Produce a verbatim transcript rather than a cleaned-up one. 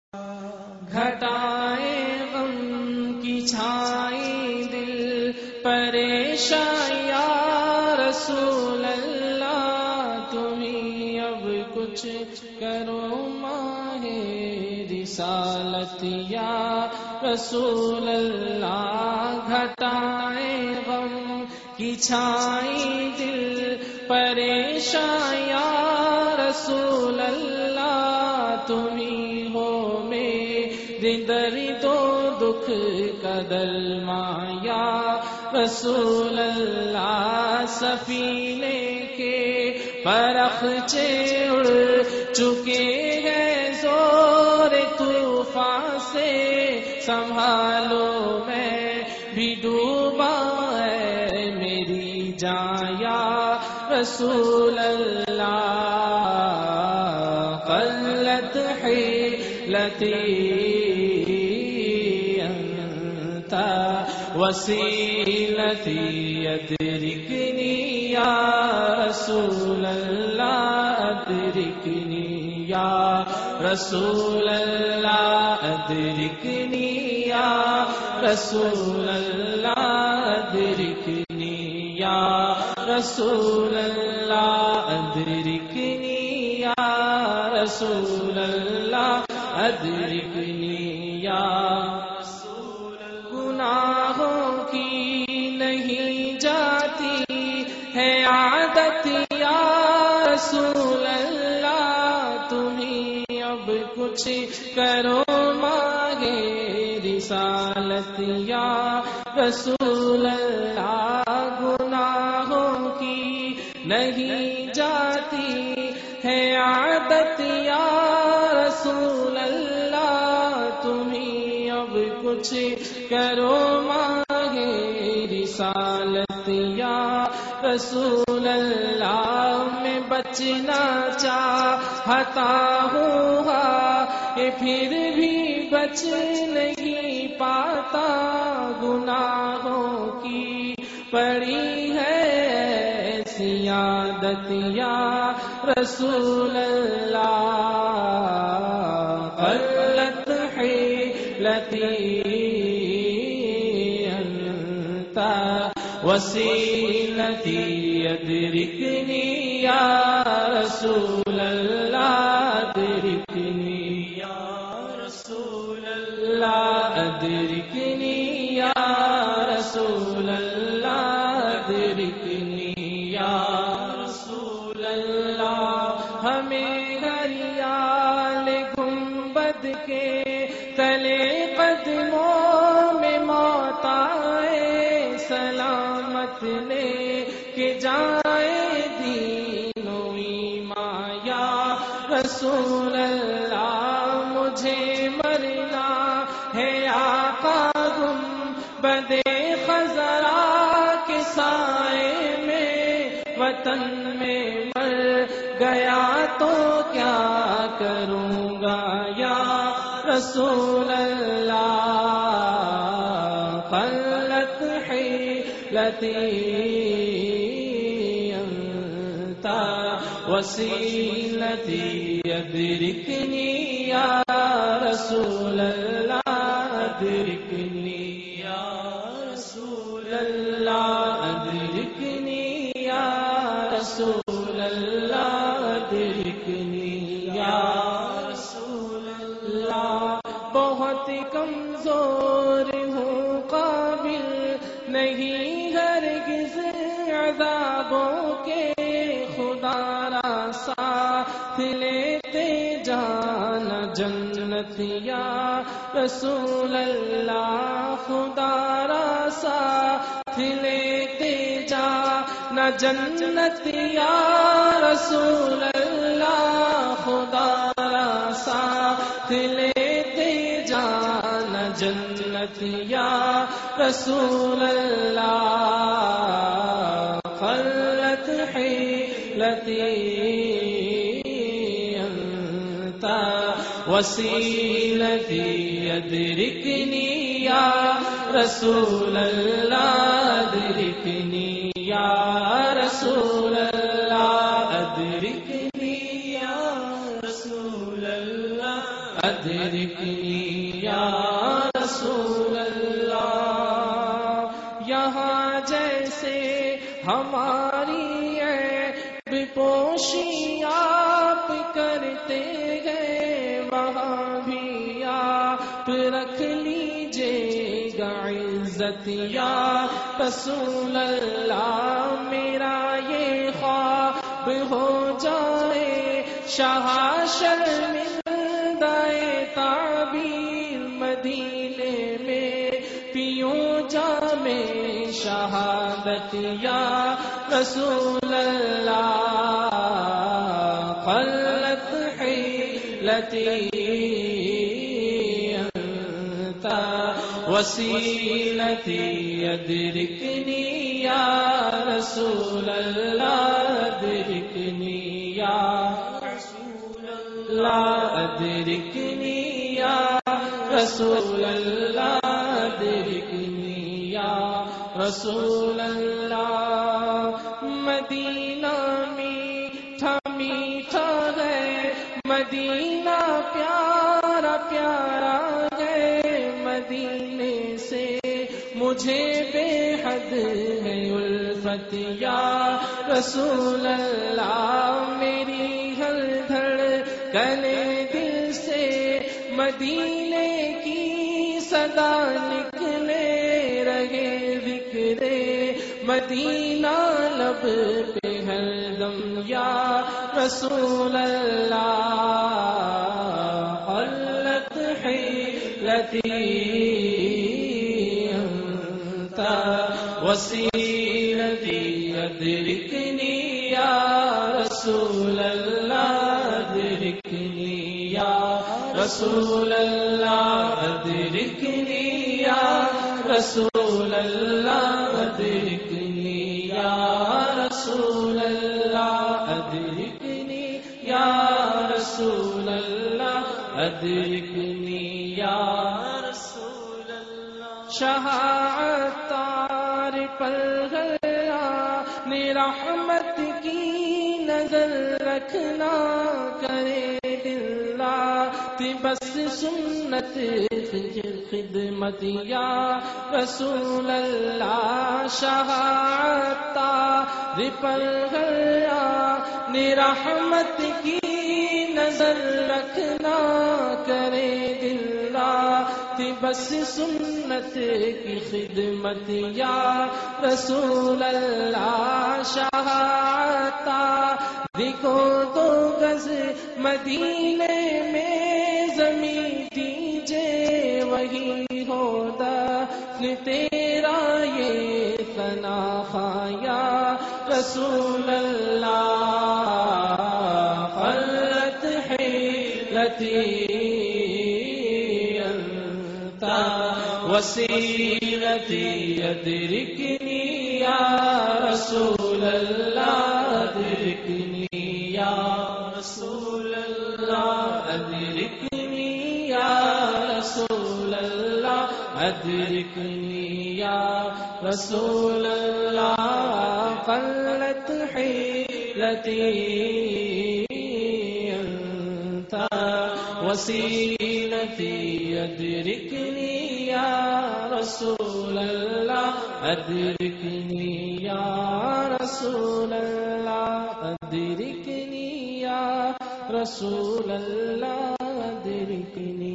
گھٹائیں غم کی چھائی دل پریشان یا رسول اللہ، تمہیں اب کچھ کرو ماہ رسالت یا رسول اللہ. گھٹائیں غم کی چھائی دل پریشان یا رسول اللہ، تمہیں ہو میرے درد و دکھ کا درما یا رسول اللہ. سفینے کے پرخچے اڑ چکے ہیں زور طوفان سے، سنبھالو میں بھی ڈوبا ہے میری جان یا رسول اللہ. قلت حیلتی انت وسیلتی ادرکنی یا رسول اللہ، ادرکنی یا رسول اللہ، ادرکنی یا رسول اللہ، ادرکنی یا رسول اللہ، ادرکنی یا رسول اللہ، ادرکنی یا رسول اللہ. گناہوں کی نہیں جاتی ہے عادت یا رسول اللہ، تمہیں اب کچھ کرو مانگے رسالت یا رسول اللہ. گناہوں کی نہیں جاتی ہے عادت یا رسول اللہ، تمہیں اب کچھ کرو مانگے رسالت یا رسول اللہ. میں بچنا چاہتا ہوں یہ پھر بھی بچ نہیں پاتا، گناہوں کی پڑی ہے ایسی عادت یا رسول اللہ. قلت حیلتی انت وسیلتی ادرکنی یا رسول اللہ، ادرکنی یا رسول اللہ، ادرکنی یا رسول اللہ، ادرکنی یا رسول اللہ. ہمیں ہریال گنبد کے تلے قدموں میں موت آئے، سلامت لے کے جائے دین و ایمان یا رسول اللہ. مجھے مرنا ہے آقا گنبد خضرا کے سائے میں، وطن میں مر گیا تو کیا کروں گا یا رسول اللہ. قلت حیلتی انت وسیلتی ادرکنی یا رسول اللہ، ادرکنی یا رسول اللہ، ادرکنی یا رسول اللہ، ادرکنی یا رسول اللہ. بہت کمزور ہوں، قابل نہیں ہرگز عذابوں کے، خدا را ساتھ لیتے جانا جنت یا رسول اللہ. خدا را ساتھ لیتے جانا جنت یا رسول اللہ. خدا را ساتھ لیتے جانا جنت یا رسول اللہ. قلت حیلتی انت وسیلتی ادرکنی یا رسول اللہ، ادرکنی یا رسول اللہ، ادرکنی یا رسول اللہ. ادرکنی یا رسول اللہ. یہاں جیسے ہماری عیب پوشی آپ کرتے گئے، وہاں بھی آپ رکھ لیجیے گا عزت یا رسول اللہ. میرا یہ خواب ہو جائے شاہ شرمندہ تعبیر، مدینے میں پیوں جام شہادت یا رسول اللہ. قلت حیلتی انت وسیلتی ادرکنی یا رسول اللہ. ادرکنی یا رسول اللہ. ادرکنی یا رسول اللہ. ادرکنی یا رسول اللہ. مدینہ میٹھا میٹھا ہے، مدینہ پیارا پیارا ہے، مدینے سے مجھے بے حد ہے الفت یا رسول اللہ. میری ہر دھڑکنے دل سے مدینے کی صدا نکلے رہے، ذکرے مدینہ لب پہ ہر دم یا رسول اللہ. قلت حیلتی انت وسیلتی ادرکنی یا رسول اللہ. ادرکنی یا رسول اللہ. ادرکنی یا رسول اللہ. ادرکنی یا رسول اللہ. ادرکنی یا رسول اللہ. ادرکنی یا رسول اللہ. شاہ عطار پر گیا نے رحمت کی نظر رکھنا، کرے دل تی بس سنت خدمت یا رسول اللہ. شاہ عطار پر گیا نے رحمت کی نظر رکھنا، کرے دل تی بس سنت کی خدمت یا رسول اللہ. شاہ عطار کو دو گز مدینے میں زمین دیجے، وہی ہو دفن تیرا یہ ثنا خواہ یا رسول اللہ. قلت حیلتی انت وسیلتی ادرکنی یا رسول اللہ. ادرکنی یا رسول اللہ. ادرکنی یا رسول اللہ. ادرکنی یا رسول اللہ. قلت حیلتی انت وسیلتی ادرکنی یا رسول اللہ. ادرکنی یا رسول اللہ. ادرکنی یا رسول اللہ. ادرکنی